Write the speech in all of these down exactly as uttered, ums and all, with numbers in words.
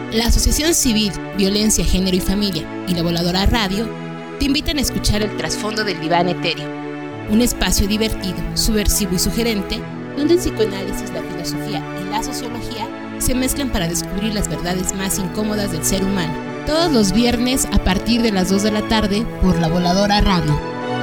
La Asociación Civil Violencia, Género y Familia y la Voladora Radio te invitan a escuchar el trasfondo del diván etéreo, un espacio divertido, subversivo y sugerente, donde el psicoanálisis, la filosofía y la sociología se mezclan para descubrir las verdades más incómodas del ser humano. Todos los viernes a partir de las dos de la tarde por la Voladora Radio.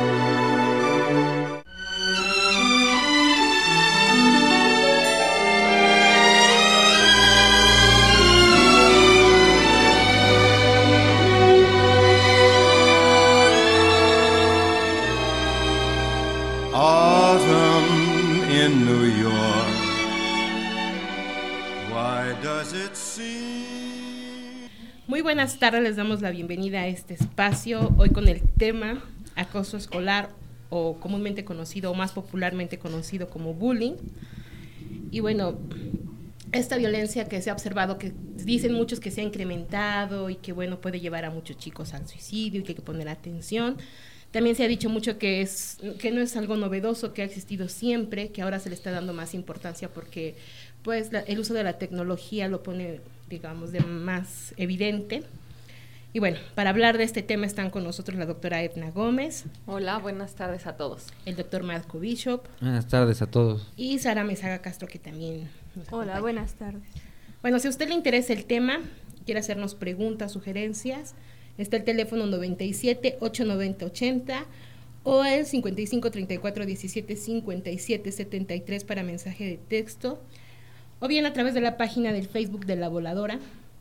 Muy buenas tardes, les damos la bienvenida a este espacio, hoy con el tema acoso escolar o comúnmente conocido o más popularmente conocido como bullying. Y bueno, esta violencia que se ha observado, que dicen muchos que se ha incrementado y que bueno, puede llevar a muchos chicos al suicidio y que hay que poner atención. También se ha dicho mucho que, es, que no es algo novedoso, que ha existido siempre, que ahora se le está dando más importancia porque pues la, el uso de la tecnología lo pone, digamos, de más evidente. Y bueno, para hablar de este tema están con nosotros la doctora Edna Gómez. Hola, buenas tardes a todos. El doctor Marco Bishop. Buenas tardes a todos. Y Sara Mesaga Castro, que también nos acompaña. Hola, buenas tardes. Bueno, si a usted le interesa el tema, quiere hacernos preguntas, sugerencias, está el teléfono noventa y siete, ochocientos noventa, ochenta o el cincuenta y cinco, treinta y cuatro, diecisiete, cincuenta y siete, setenta y tres para mensaje de texto, o bien a través de la página del Facebook de La Voladora,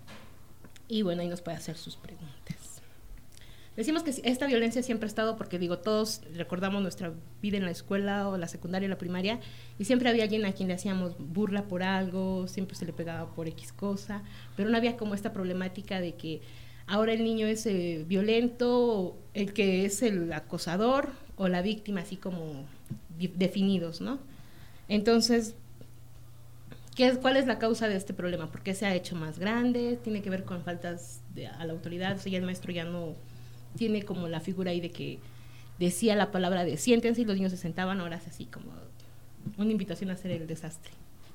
y bueno, ahí nos puede hacer sus preguntas. Decimos que esta violencia siempre ha estado porque, digo, todos recordamos nuestra vida en la escuela o la secundaria o la primaria, y siempre había alguien a quien le hacíamos burla por algo, siempre se le pegaba por X cosa, pero no había como esta problemática de que ahora el niño es eh, violento, el que es el acosador o la víctima, así como di- definidos, ¿no? Entonces, ¿qué es, ¿cuál es la causa de este problema? ¿Por qué se ha hecho más grande? ¿Tiene que ver con faltas de, a la autoridad? O sea, ya el maestro ya no tiene como la figura ahí de que decía la palabra de siéntense y los niños se sentaban, ahora es así como una invitación a hacer el desastre.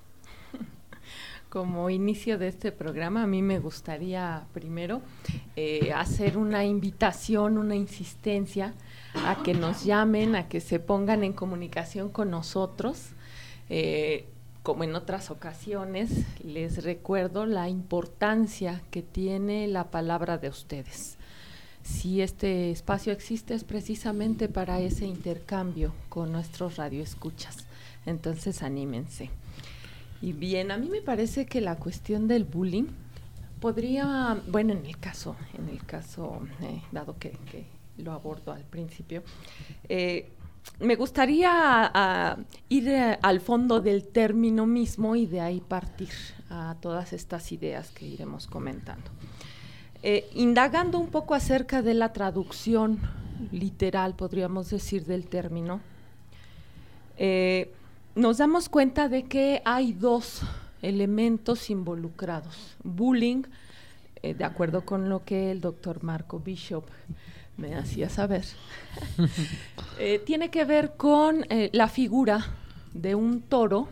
Como inicio de este programa, a mí me gustaría primero eh, hacer una invitación, una insistencia a que nos llamen, a que se pongan en comunicación con nosotros. Eh, como en otras ocasiones, les recuerdo la importancia que tiene la palabra de ustedes. Si este espacio existe es precisamente para ese intercambio con nuestros radioescuchas. Entonces, anímense. Y bien, a mí me parece que la cuestión del bullying podría, bueno, en el caso, en el caso, eh, dado que, que lo abordo al principio, eh, me gustaría a, ir a, al fondo del término mismo y de ahí partir a todas estas ideas que iremos comentando. Eh, indagando un poco acerca de la traducción literal, podríamos decir, del término, eh, nos damos cuenta de que hay dos elementos involucrados. Bullying, eh, de acuerdo con lo que el doctor Marco Bishop me hacía saber, eh, tiene que ver con eh, la figura de un toro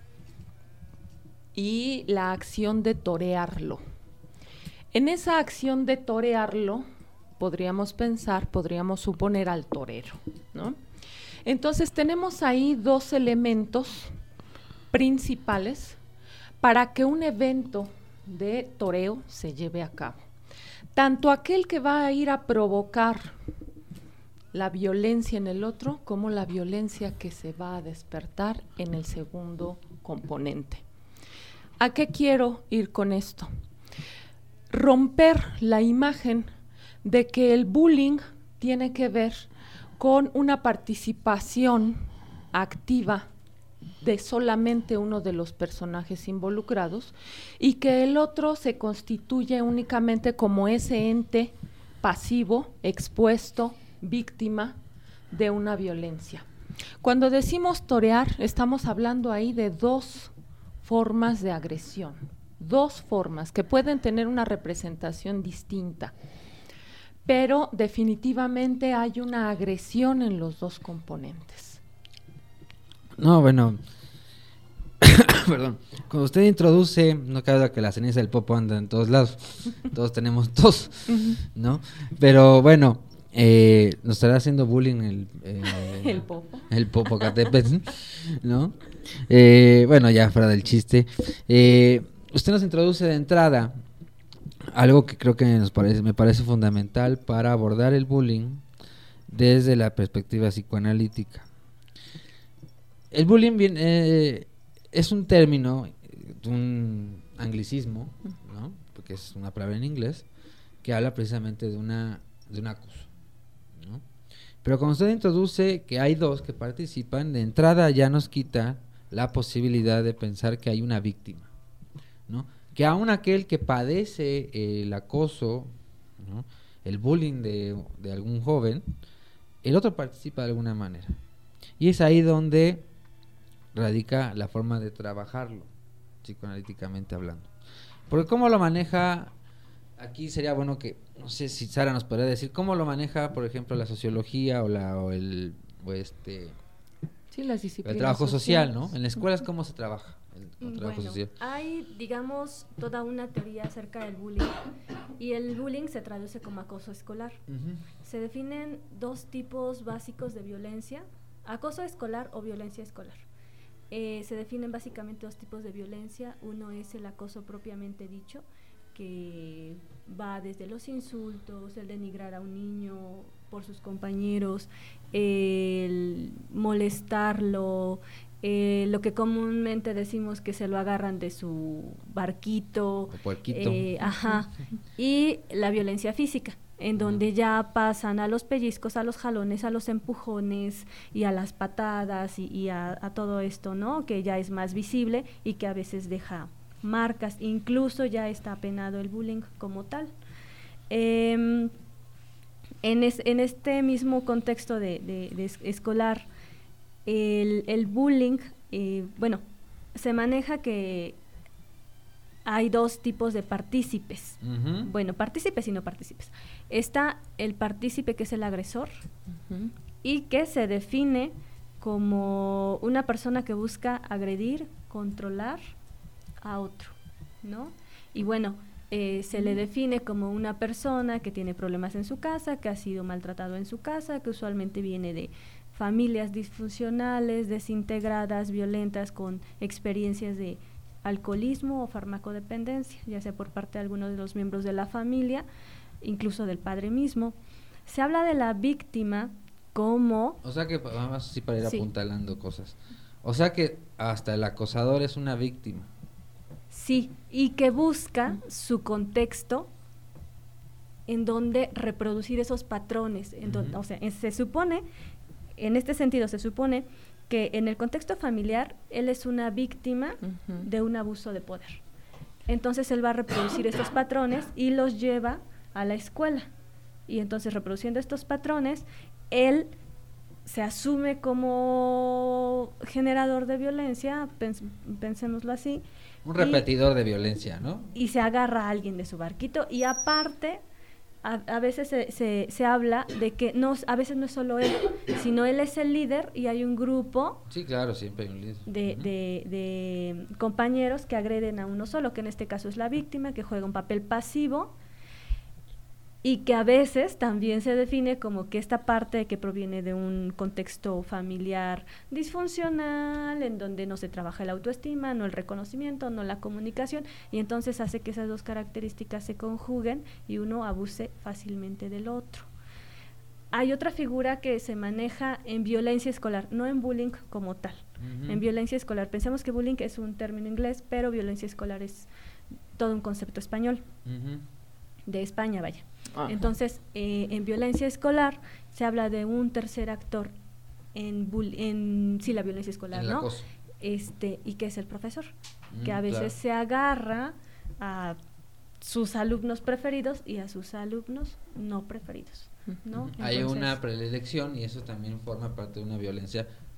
y la acción de torearlo. En esa acción de torearlo, podríamos pensar, podríamos suponer al torero, ¿no? Entonces tenemos ahí dos elementos principales para que un evento de toreo se lleve a cabo. Tanto aquel que va a ir a provocar la violencia en el otro, como la violencia que se va a despertar en el segundo componente. ¿A qué quiero ir con esto? Romper la imagen de que el bullying tiene que ver con una participación activa de solamente uno de los personajes involucrados y que el otro se constituye únicamente como ese ente pasivo, expuesto, víctima de una violencia. Cuando decimos torear, estamos hablando ahí de dos formas de agresión, dos formas que pueden tener una representación distinta, pero definitivamente hay una agresión en los dos componentes. No, bueno, perdón, cuando usted introduce, no cabe duda que la ceniza del popo anda en todos lados, todos tenemos tos, ¿no? Pero bueno, eh, nos estará haciendo bullying el, eh, el popo, el Popocatépetl, ¿no? Eh, bueno, ya fuera del chiste, eh, usted nos introduce de entrada algo que creo que nos parece, me parece fundamental para abordar el bullying desde la perspectiva psicoanalítica. El bullying bien, eh, es un término, un anglicismo, ¿no? Porque es una palabra en inglés que habla precisamente de una de un acoso, ¿no? Pero cuando usted introduce que hay dos que participan, de entrada ya nos quita la posibilidad de pensar que hay una víctima, ¿no? Que aún aquel que padece el acoso, ¿no? El bullying de, de algún joven, el otro participa de alguna manera. Y es ahí donde radica la forma de trabajarlo, psicoanalíticamente hablando. Porque cómo lo maneja, aquí sería bueno que, no sé si Sara nos podría decir, cómo lo maneja, por ejemplo, la sociología o, la, o el o este sí, las disciplinas el trabajo social, sociales. ¿no? En las escuelas, ¿cómo se trabaja el, el trabajo Bueno, social? hay, digamos, toda una teoría acerca del bullying, y el bullying se traduce como acoso escolar. Uh-huh. Se definen dos tipos básicos de violencia, acoso escolar o violencia escolar. Eh, se definen básicamente dos tipos de violencia. Uno es el acoso propiamente dicho, que va desde los insultos, el denigrar a un niño por sus compañeros, el molestarlo, eh, lo que comúnmente decimos que se lo agarran de su barquito, o puerquito. Eh, ajá, y la violencia física, en donde ya pasan a los pellizcos, a los jalones, a los empujones y a las patadas y, y a, a todo esto, ¿no? Que ya es más visible y que a veces deja marcas, incluso ya está penado el bullying como tal. Eh, en, es, en este mismo contexto de, de, de escolar, el, el bullying, eh, bueno, se maneja que hay dos tipos de partícipes. Uh-huh. Bueno, partícipes y no partícipes. Está el partícipe, que es el agresor, uh-huh, y que se define como una persona que busca agredir, controlar a otro, ¿no? Y bueno, eh, se uh-huh. le define como una persona que tiene problemas en su casa, que ha sido maltratado en su casa, que usualmente viene de familias disfuncionales, desintegradas, violentas, con experiencias de alcoholismo o farmacodependencia, ya sea por parte de algunos de los miembros de la familia, incluso del padre mismo. Se habla de la víctima como... O sea que, vamos así para ir sí. apuntalando cosas, o sea que hasta el acosador es una víctima. Sí, y que busca su contexto en donde reproducir esos patrones, en donde, uh-huh. o sea, se supone, en este sentido se supone que en el contexto familiar él es una víctima uh-huh. de un abuso de poder. Entonces él va a reproducir estos patrones y los lleva a la escuela. Y entonces, reproduciendo estos patrones, él se asume como generador de violencia, pens- pensémoslo así. Un repetidor y, de violencia, ¿no? Y se agarra a alguien de su barquito, y aparte... A, a veces se, se, se habla de que no, a veces no es solo él, sino él es el líder y hay un grupo. Sí, claro, siempre hay un líder. De, uh-huh. de, de compañeros que agreden a uno solo, que en este caso es la víctima, que juega un papel pasivo y que a veces también se define como que esta parte que proviene de un contexto familiar disfuncional, en donde no se trabaja la autoestima, no el reconocimiento, no la comunicación, y entonces hace que esas dos características se conjuguen y uno abuse fácilmente del otro. Hay otra figura que se maneja en violencia escolar, no en bullying como tal. Uh-huh. En violencia escolar, pensemos que bullying es un término inglés, pero violencia escolar es todo un concepto español. Uh-huh. De España, vaya. Ajá. Entonces, eh, en violencia escolar se habla de un tercer actor en, bull- en sí, la violencia escolar, ¿no? Acoso. Este, y que es el profesor, mm, que a veces claro. se agarra a sus alumnos preferidos y a sus alumnos no preferidos, ¿no? Uh-huh. Hay Entonces, una predilección y eso también forma parte de una violencia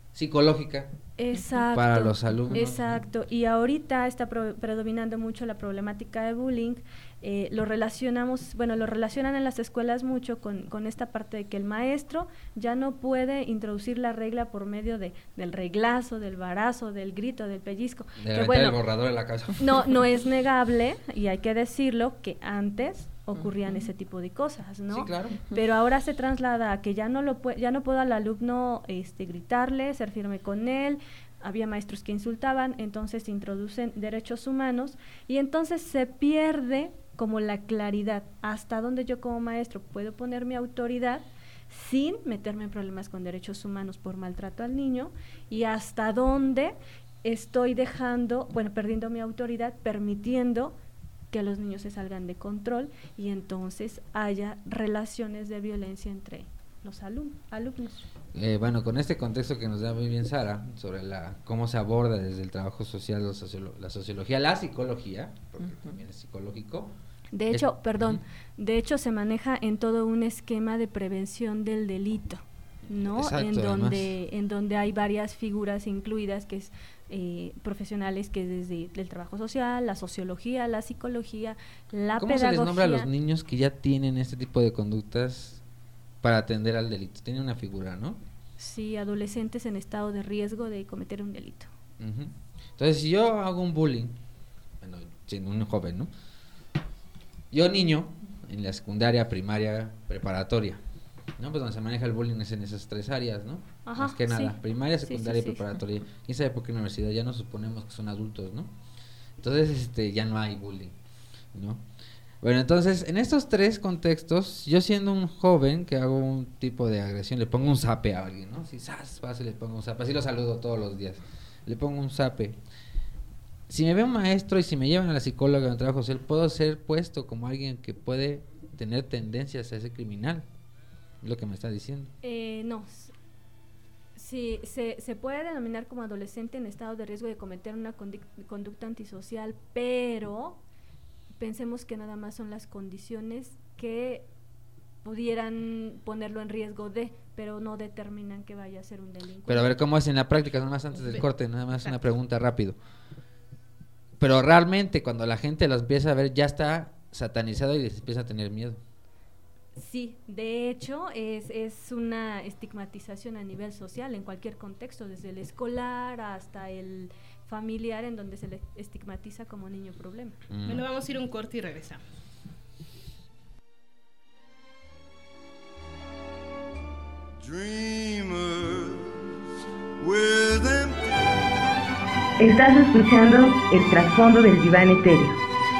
psicológica. Exacto. Para los alumnos. Exacto. Y ahorita está pro- predominando mucho la problemática de bullying. Eh, lo relacionamos, bueno, lo relacionan en las escuelas mucho con, con esta parte de que el maestro ya no puede introducir la regla por medio de del reglazo, del varazo, del grito, del pellizco. De que bueno, el borrador en la casa. No, no es negable, y hay que decirlo, que antes ocurrían ese tipo de cosas, ¿no? Sí, claro. Pero ahora se traslada a que ya no lo puede, ya no puedo al alumno este gritarle, ser firme con él. Había maestros que insultaban, entonces se introducen derechos humanos y entonces se pierde como la claridad hasta dónde yo como maestro puedo poner mi autoridad sin meterme en problemas con derechos humanos por maltrato al niño, y hasta dónde estoy dejando, bueno, perdiendo mi autoridad, permitiendo que los niños se salgan de control y entonces haya relaciones de violencia entre los alum- alumnos. Eh, bueno, con este contexto que nos da muy bien Sara sobre la cómo se aborda desde el trabajo social, la, sociolo- la sociología, la psicología, porque uh-huh. también es psicológico. De hecho, es, perdón, uh-huh. de hecho se maneja en todo un esquema de prevención del delito, ¿no? Exacto, en donde además. en donde hay varias figuras incluidas, que es eh, profesionales que desde el trabajo social, la sociología, la psicología, la ¿Cómo pedagogía. se les nombra a los niños que ya tienen este tipo de conductas para atender al delito? Tiene una figura, ¿no? Sí, adolescentes en estado de riesgo de cometer un delito. Uh-huh. Entonces, si yo hago un bullying, bueno, siendo un joven, ¿no? Yo niño, en la secundaria, primaria, preparatoria, ¿no? Pues donde se maneja el bullying es en esas tres áreas, ¿no? Ajá, Más que nada, sí. primaria, secundaria sí, sí, y preparatoria. Sí. ¿Quién sabe por qué en la universidad ya nos suponemos que son adultos, ¿no? Entonces, este, ya no hay bullying, ¿no? Bueno, entonces, en estos tres contextos, yo siendo un joven que hago un tipo de agresión, le pongo un zape a alguien, ¿no? Si zas, fácil, le pongo un zape, así lo saludo todos los días, le pongo un zape. Si me ve un maestro y si me llevan a la psicóloga en el trabajo social, puedo ser puesto como alguien que puede tener tendencias a ese criminal, es lo que me está diciendo. Eh, no, sí, se, se puede denominar como adolescente en estado de riesgo de cometer una conduc- conducta antisocial, pero pensemos que nada más son las condiciones que pudieran ponerlo en riesgo de, pero no determinan que vaya a ser un delincuente. Pero a ver cómo es en la práctica, nada más antes del corte, nada más una pregunta rápido. Pero realmente cuando la gente los empieza a ver ya está satanizado y les empieza a tener miedo. Sí, de hecho es, es una estigmatización a nivel social en cualquier contexto, desde el escolar hasta el familiar, en donde se le estigmatiza como niño problema. Mm. Bueno, vamos a ir a un corte y regresamos. Estás escuchando el trasfondo del diván etéreo.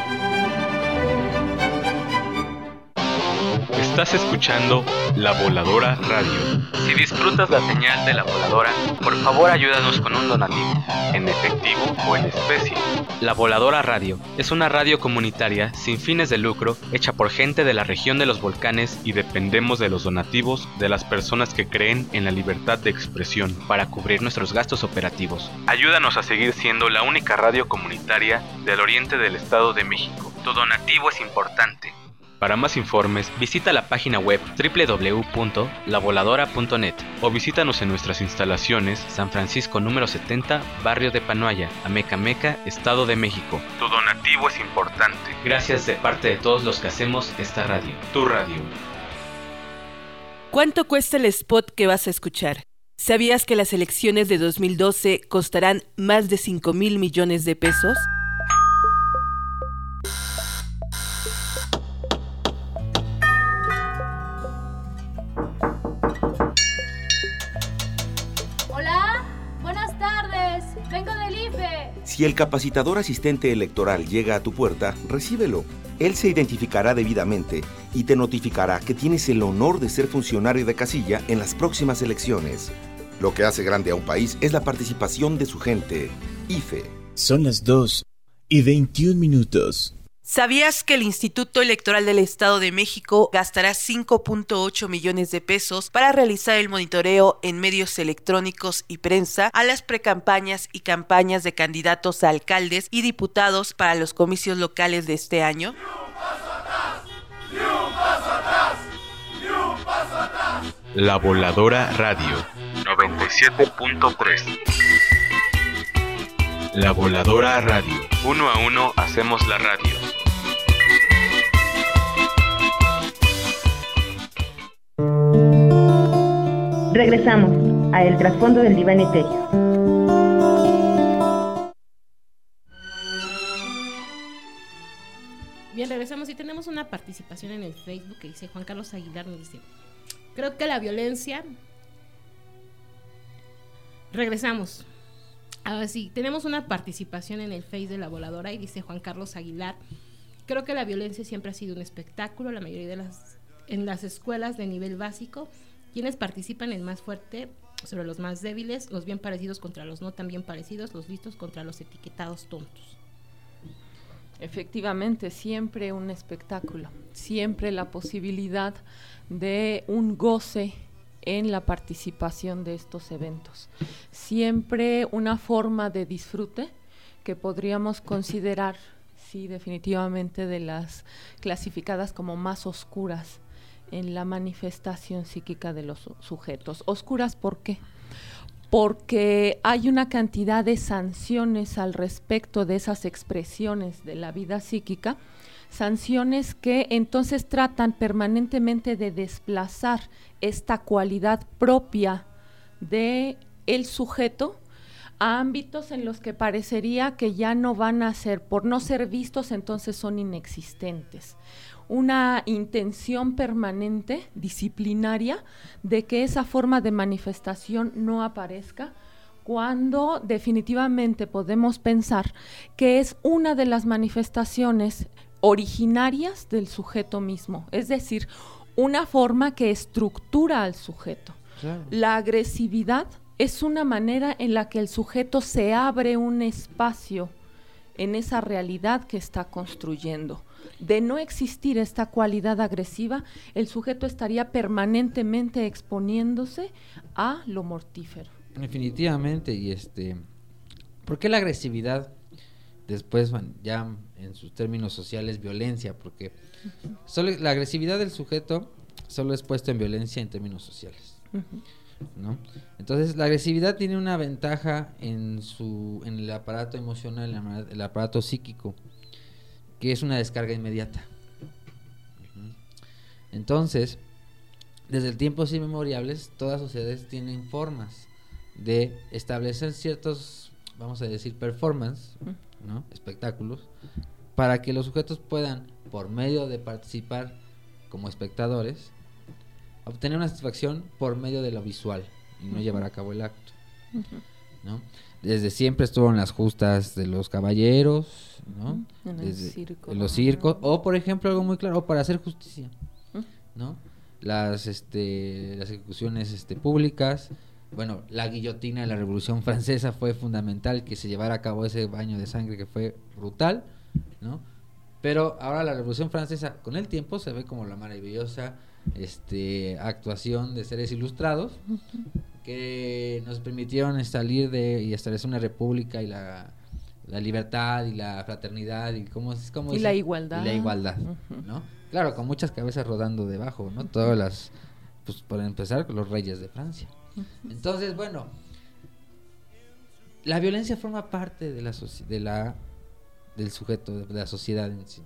Estás escuchando La Voladora Radio. Si disfrutas la señal de La Voladora, por favor ayúdanos con un donativo, en efectivo o en especie. La Voladora Radio es una radio comunitaria sin fines de lucro hecha por gente de la región de los volcanes y dependemos de los donativos de las personas que creen en la libertad de expresión para cubrir nuestros gastos operativos. Ayúdanos a seguir siendo la única radio comunitaria del oriente del Estado de México. Tu donativo es importante. Para más informes, visita la página web doble u doble u doble u punto la voladora punto net o visítanos en nuestras instalaciones San Francisco número setenta, barrio de Panoaya, Amecameca, Estado de México. Tu donativo es importante. Gracias de parte de todos los que hacemos esta radio. Tu radio. ¿Cuánto cuesta el spot que vas a escuchar? ¿Sabías que las elecciones de dos mil doce costarán más de cinco mil millones de pesos? Si el capacitador asistente electoral llega a tu puerta, recíbelo. Él se identificará debidamente y te notificará que tienes el honor de ser funcionario de casilla en las próximas elecciones. Lo que hace grande a un país es la participación de su gente. I F E. Son las dos y veintiún minutos. ¿Sabías que el Instituto Electoral del Estado de México gastará cinco punto ocho millones de pesos para realizar el monitoreo en medios electrónicos y prensa a las precampañas y campañas de candidatos a alcaldes y diputados para los comicios locales de este año? ¡Ni un paso atrás! ¡Ni un paso atrás! ¡Ni un paso atrás! La Voladora Radio. noventa y siete punto tres. La Voladora Radio. Uno a uno hacemos la radio. Regresamos a El Trasfondo del Diván Etéreo. Bien, regresamos y tenemos una participación en el Facebook que dice Juan Carlos Aguilar, nos dice: creo que la violencia... Regresamos. Ahora sí, tenemos una participación en el Face de La Voladora y dice Juan Carlos Aguilar: creo que la violencia siempre ha sido un espectáculo. La mayoría de las en las escuelas de nivel básico, quienes participan el más fuerte sobre los más débiles, los bien parecidos contra los no tan bien parecidos, los listos contra los etiquetados tontos. Efectivamente, siempre un espectáculo, siempre la posibilidad de un goce en la participación de estos eventos, siempre una forma de disfrute que podríamos considerar, sí, definitivamente de las clasificadas como más oscuras en la manifestación psíquica de los sujetos. ¿Oscuras por qué? Porque hay una cantidad de sanciones al respecto de esas expresiones de la vida psíquica, sanciones que entonces tratan permanentemente de desplazar esta cualidad propia de el sujeto a ámbitos en los que parecería que ya no van a ser, por no ser vistos, entonces son inexistentes. Una intención permanente, disciplinaria, de que esa forma de manifestación no aparezca, cuando definitivamente podemos pensar que es una de las manifestaciones originarias del sujeto mismo, es decir, una forma que estructura al sujeto. Claro. La agresividad es una manera en la que el sujeto se abre un espacio en esa realidad que está construyendo. De no existir esta cualidad agresiva, el sujeto estaría permanentemente exponiéndose a lo mortífero. Definitivamente, y este, ¿por qué la agresividad? Después, ya en sus términos sociales, violencia, porque uh-huh. solo la agresividad del sujeto solo es puesto en violencia en términos sociales, uh-huh. ¿no? Entonces, la agresividad tiene una ventaja en su, en el aparato emocional, en el aparato psíquico, que es una descarga inmediata. Uh-huh. Entonces, desde el tiempos inmemoriales, todas sociedades tienen formas de establecer ciertos, vamos a decir, performance, ¿no? Espectáculos, para que los sujetos puedan, por medio de participar como espectadores, obtener una satisfacción por medio de lo visual y no uh-huh. llevar a cabo el acto, uh-huh. ¿no? Desde siempre estuvo en las justas de los caballeros, ¿no? Uh-huh. En Desde, el circo, en los circos, uh-huh. o por ejemplo algo muy claro, o para hacer justicia, uh-huh. ¿no? Las este las ejecuciones este públicas. Bueno, la guillotina de la Revolución Francesa fue fundamental que se llevara a cabo ese baño de sangre que fue brutal, ¿no? Pero ahora la Revolución Francesa, con el tiempo, se ve como la maravillosa este actuación de seres ilustrados que nos permitieron salir de y establecer una república y la, la libertad y la fraternidad y cómo es cómo y es, la igualdad, y la igualdad, uh-huh. ¿no? Claro, con muchas cabezas rodando debajo, ¿no? Todas las, pues para empezar, los reyes de Francia. Entonces, bueno, la violencia forma parte de la soci- de la del sujeto, de la sociedad en sí.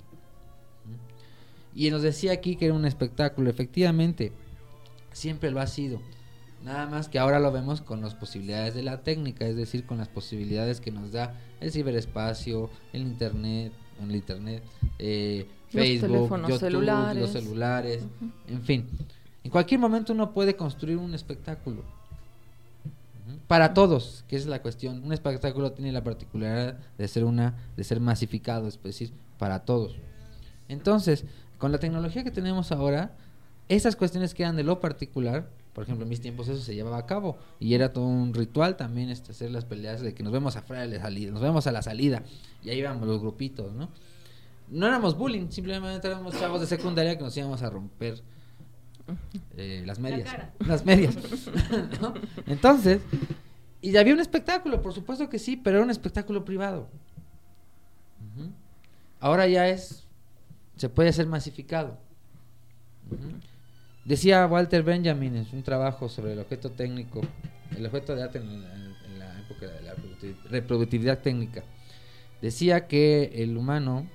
Y nos decía aquí que era un espectáculo, efectivamente, siempre lo ha sido. Nada más que ahora lo vemos con las posibilidades de la técnica, es decir, con las posibilidades que nos da el ciberespacio, el internet, el internet, eh, Facebook, YouTube, celulares. los celulares, uh-huh. en fin. En cualquier momento uno puede construir un espectáculo uh-huh. para todos, que es la cuestión. Un espectáculo tiene la particularidad de ser una, de ser masificado, es decir, para todos. Entonces, con la tecnología que tenemos ahora, esas cuestiones que eran de lo particular, por ejemplo, en mis tiempos eso se llevaba a cabo y era todo un ritual también este, hacer las peleas de que nos vemos afuera de la salida, nos vemos a la salida y ahí íbamos los grupitos, ¿no? No éramos bullying, simplemente éramos chavos de secundaria que nos íbamos a romper eh, las medias, las medias, ¿no? Entonces, y había un espectáculo, por supuesto que sí, pero era un espectáculo privado. Uh-huh. Ahora ya es, se puede hacer masificado. Uh-huh. Decía Walter Benjamin en un trabajo sobre el objeto técnico el objeto de arte en la, en la época de la reproductividad técnica. Decía que el humano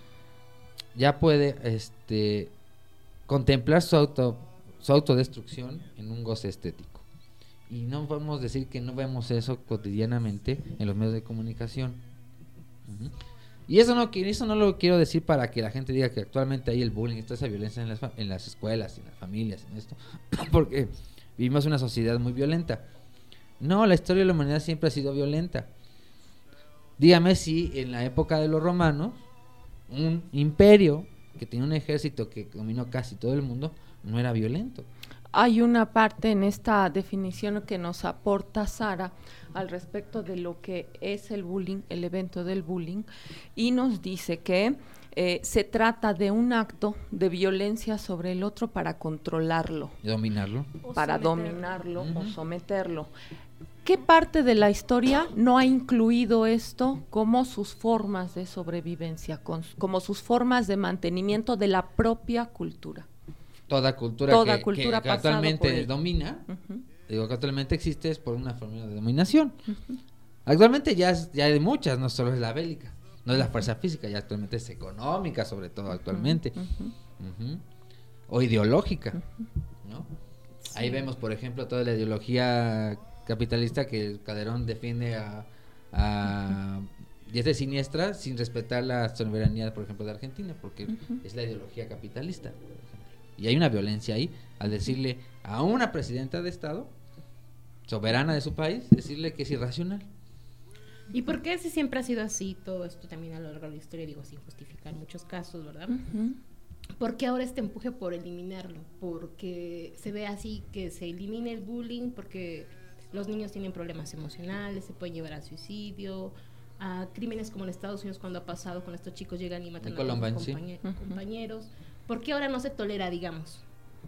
ya puede este, contemplar su auto su autodestrucción en un goce estético. Y no podemos decir que no vemos eso cotidianamente en los medios de comunicación. Uh-huh. Y eso no, eso no lo quiero decir para que la gente diga que actualmente hay el bullying, toda esa violencia en las, en las escuelas, en las familias, en esto, porque vivimos una sociedad muy violenta. No, la historia de la humanidad siempre ha sido violenta. Dígame si en la época de los romanos, un imperio que tenía un ejército que dominó casi todo el mundo, no era violento. Hay una parte en esta definición que nos aporta Sara al respecto de lo que es el bullying, el evento del bullying, y nos dice que eh, se trata de un acto de violencia sobre el otro para controlarlo. ¿Y dominarlo? Para dominarlo uh-huh. o someterlo. ¿Qué parte de la historia no ha incluido esto como sus formas de sobrevivencia, con, como sus formas de mantenimiento de la propia cultura? Toda cultura Toda que, cultura que, que actualmente domina, uh-huh. digo que actualmente existe es por una forma de dominación. Uh-huh. Actualmente ya, es, ya hay muchas, no solo es la bélica, no es la fuerza física, ya actualmente es económica sobre todo actualmente, uh-huh. Uh-huh. o ideológica, uh-huh. ¿no? Sí. Ahí vemos, por ejemplo, toda la ideología capitalista que Calderón defiende a, a y es de siniestra sin respetar la soberanía, por ejemplo, de Argentina, porque uh-huh. es la ideología capitalista, por ejemplo. Y hay una violencia ahí al decirle a una presidenta de Estado, soberana de su país, decirle que es irracional. ¿Y por qué si siempre ha sido así todo esto también a lo largo de la historia, digo, sin justificar muchos casos, ¿verdad? Uh-huh. ¿Por qué ahora este empuje por eliminarlo? Porque se ve así que se elimine el bullying, porque los niños tienen problemas emocionales, se pueden llevar al suicidio, a crímenes como en Estados Unidos cuando ha pasado con estos chicos llegan y matan a sus compañe- uh-huh. compañeros. ¿Por qué ahora no se tolera, digamos?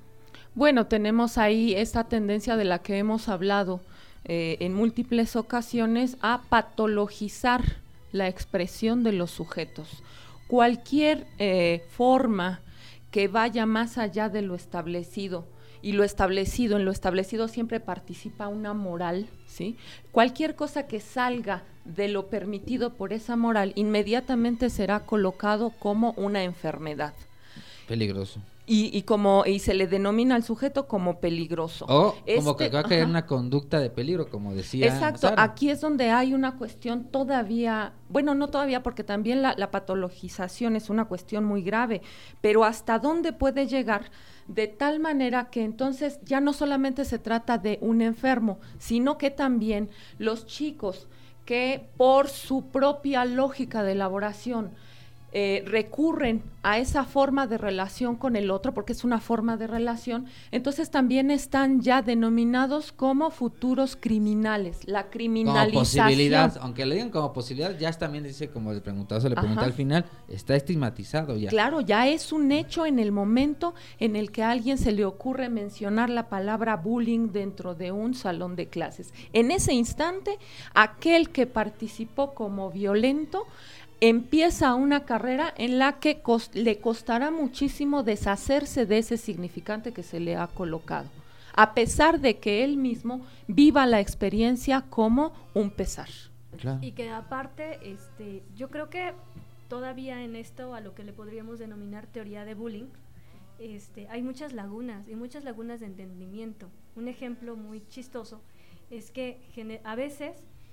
Bueno, tenemos ahí esta tendencia de la que hemos hablado eh, en múltiples ocasiones a patologizar la expresión de los sujetos. Cualquier eh, forma que vaya más allá de lo establecido, y lo establecido, en lo establecido siempre participa una moral, ¿sí? Cualquier cosa que salga de lo permitido por esa moral, inmediatamente será colocado como una enfermedad. Peligroso. Y, y como y se le denomina al sujeto como peligroso. O como este, que va a caer una conducta de peligro, como decía Exacto, Sara. Aquí es donde hay una cuestión todavía, bueno, no todavía, porque también la, la patologización es una cuestión muy grave, pero hasta dónde puede llegar de tal manera que entonces ya no solamente se trata de un enfermo, sino que también los chicos que por su propia lógica de elaboración Eh, recurren a esa forma de relación con el otro, porque es una forma de relación, entonces también están ya denominados como futuros criminales, la criminalización. Como posibilidad, aunque le digan como posibilidad, ya también dice, como le preguntaba, se le pregunta al final, está estigmatizado ya. Claro, ya es un hecho en el momento en el que a alguien se le ocurre mencionar la palabra bullying dentro de un salón de clases. En ese instante, aquel que participó como violento empieza una carrera en la que cos- le costará muchísimo deshacerse de ese significante que se le ha colocado, a pesar de que él mismo viva la experiencia como un pesar. Claro. Y que aparte, este, yo creo que todavía en esto, a lo que le podríamos denominar teoría de bullying, este, hay muchas lagunas, y muchas lagunas de entendimiento. Un ejemplo muy chistoso es que gene- a veces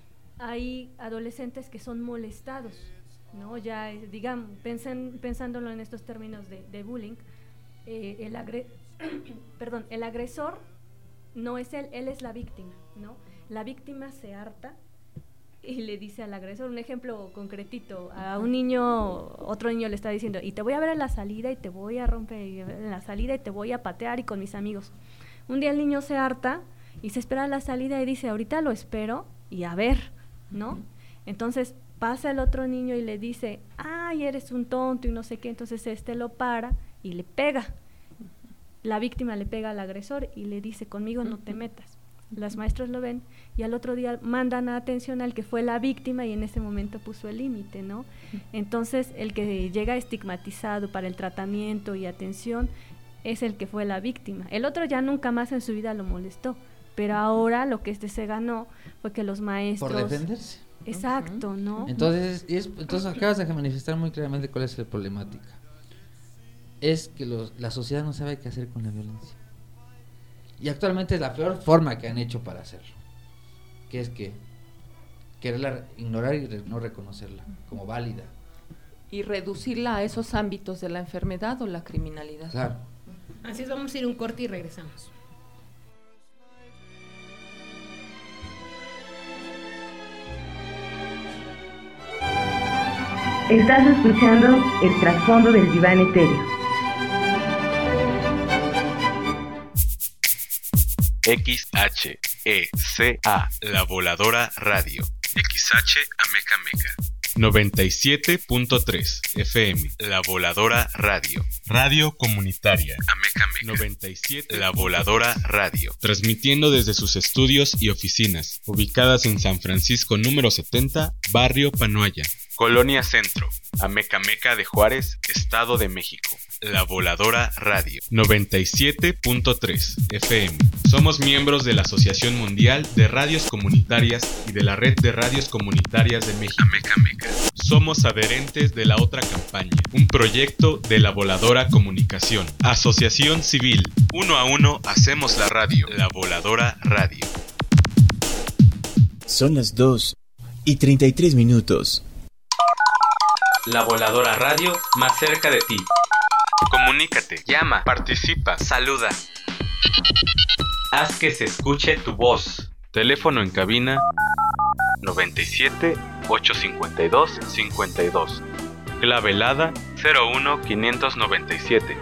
hay adolescentes que son molestados, ¿no? Ya, digamos, pensen, pensándolo en estos términos de, de bullying, eh, el, agre perdón, el agresor no es él, él es la víctima, ¿no? La víctima se harta y le dice al agresor, un ejemplo concretito, a un niño, otro niño le está diciendo, y te voy a ver en la salida y te voy a romper en la salida y te voy a patear y con mis amigos. Un día el niño se harta y se espera a la salida y dice, ahorita lo espero y a ver, ¿no? Entonces pasa el otro niño y le dice, ay, eres un tonto y no sé qué, entonces este lo para y le pega. La víctima le pega al agresor y le dice, conmigo no te metas. Las maestras lo ven y al otro día mandan a atención al que fue la víctima y en ese momento puso el límite, ¿no? Entonces el que llega estigmatizado para el tratamiento y atención es el que fue la víctima. El otro ya nunca más en su vida lo molestó, pero ahora lo que este se ganó fue que los maestros... Por defenderse. Exacto, uh-huh. ¿no? Entonces, es, entonces acabas de manifestar muy claramente cuál es la problemática. Es que los, la sociedad no sabe qué hacer con la violencia. Y actualmente es la peor forma que han hecho para hacerlo. Que es que quererla ignorar y re, no reconocerla como válida. Y reducirla a esos ámbitos de la enfermedad o la criminalidad. Claro. Así es, vamos a ir un corte y regresamos. Estás escuchando el trasfondo del diván etéreo. X H E C A, La Voladora Radio. X H Ameca Meca. noventa y siete punto tres F M, La Voladora Radio. Radio comunitaria. Ameca Meca. noventa y siete, La Voladora Radio. Transmitiendo desde sus estudios y oficinas, ubicadas en San Francisco número setenta, Barrio Panoaya, Colonia Centro, Ameca Meca de Juárez, Estado de México. La Voladora Radio, noventa y siete punto tres F M. Somos miembros de la Asociación Mundial de Radios Comunitarias y de la Red de Radios Comunitarias de México. Ameca Meca. Somos adherentes de la otra campaña, un proyecto de La Voladora Comunicación. Asociación Civil, uno a uno hacemos la radio. La Voladora Radio. Son las dos y treinta y tres minutos. La Voladora Radio, más cerca de ti. Comunícate, llama, participa, saluda. Haz que se escuche tu voz. Teléfono en cabina noventa y siete, ochocientos cincuenta y dos, cincuenta y dos. Clave helada cero uno, quinientos noventa y siete.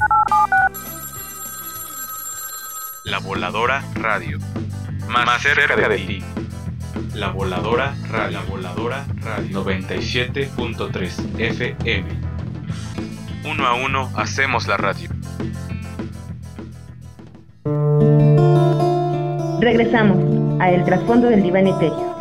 La Voladora Radio, más, más cerca, cerca de, de ti. La Voladora Radio, La Voladora Radio, noventa y siete punto tres F M. Uno a uno hacemos la radio. Regresamos a El Trasfondo del Diván Etéreo.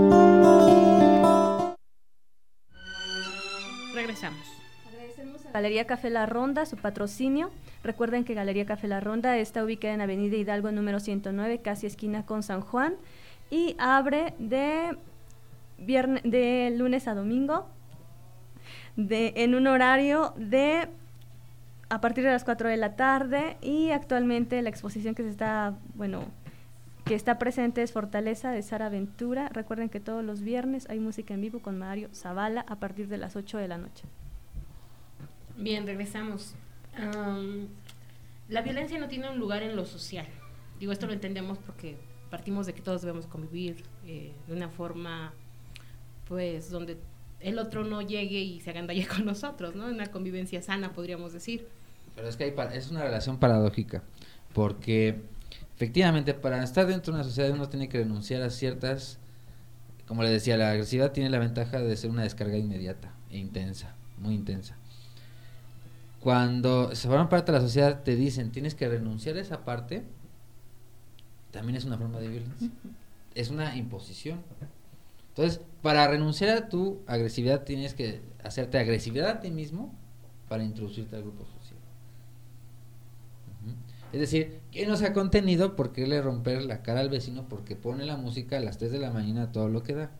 Regresamos. Agradecemos a Galería Café La Ronda su patrocinio. Recuerden que Galería Café La Ronda está ubicada en Avenida Hidalgo número ciento nueve, casi esquina con San Juan, y abre de viernes, de lunes a domingo, de en un horario de a partir de las cuatro de la tarde, y actualmente la exposición que se está, bueno, que está presente es Fortaleza de Sara Ventura. Recuerden que todos los viernes hay música en vivo con Mario Zavala a partir de las ocho de la noche. Bien, regresamos. Um, la violencia no tiene un lugar en lo social. Digo, esto lo entendemos porque partimos de que todos debemos convivir eh, de una forma, pues, donde el otro no llegue y se agandalle con nosotros, ¿no? Una convivencia sana, podríamos decir. Pero es que hay, es una relación paradójica, porque efectivamente para estar dentro de una sociedad uno tiene que renunciar a ciertas, como le decía, la agresividad tiene la ventaja de ser una descarga inmediata e intensa, muy intensa. Cuando se forman parte de la sociedad te dicen tienes que renunciar a esa parte, también es una forma de violencia, es una imposición. Entonces, para renunciar a tu agresividad tienes que hacerte agresividad a ti mismo para introducirte al grupo social. Uh-huh. Es decir, ¿quién no se ha contenido por quererle romper la cara al vecino porque pone la música a las tres de la mañana todo lo que da?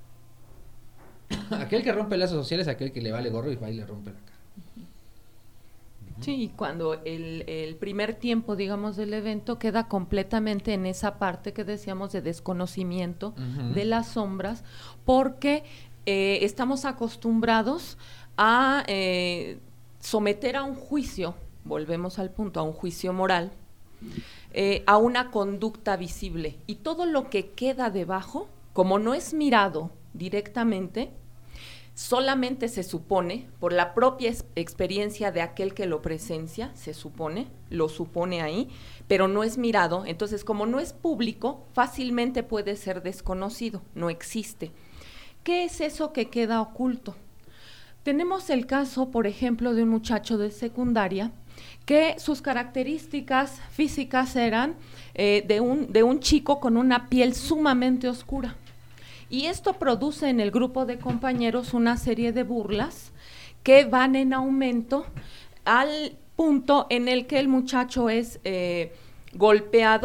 Aquel que rompe lazos sociales es aquel que le vale gorro y va y le rompe la cara. Sí, y cuando el, el primer tiempo, digamos, del evento queda completamente en esa parte que decíamos de desconocimiento uh-huh. de las sombras, porque eh, estamos acostumbrados a eh, someter a un juicio, volvemos al punto, a un juicio moral, eh, a una conducta visible, y todo lo que queda debajo, como no es mirado directamente, solamente se supone, por la propia es- experiencia de aquel que lo presencia, se supone, lo supone ahí, pero no es mirado. Entonces, como no es público, fácilmente puede ser desconocido, no existe. ¿Qué es eso que queda oculto? Tenemos el caso, por ejemplo, de un muchacho de secundaria que sus características físicas eran eh, de un, de un chico con una piel sumamente oscura. Y esto produce en el grupo de compañeros una serie de burlas que van en aumento al punto en el que el muchacho es eh, golpeado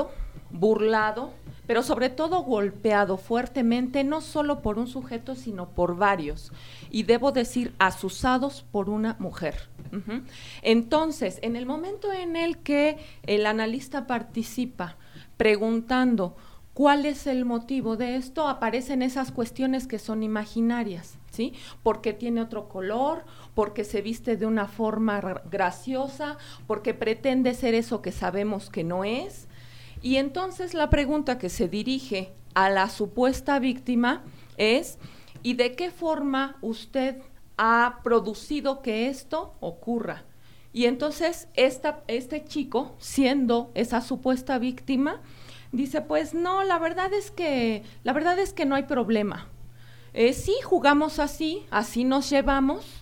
burlado, pero sobre todo golpeado fuertemente, no solo por un sujeto, sino por varios, y debo decir, asusados por una mujer. Uh-huh. Entonces, en el momento en el que el analista participa preguntando cuál es el motivo de esto, aparecen esas cuestiones que son imaginarias, ¿sí? Porque tiene otro color, porque se viste de una forma graciosa, porque pretende ser eso que sabemos que no es. Y entonces la pregunta que se dirige a la supuesta víctima es, ¿y de qué forma usted ha producido que esto ocurra? Y entonces esta, este chico, siendo esa supuesta víctima, dice, pues no, la verdad es que, la verdad es que no hay problema. Eh, sí, jugamos así, así nos llevamos.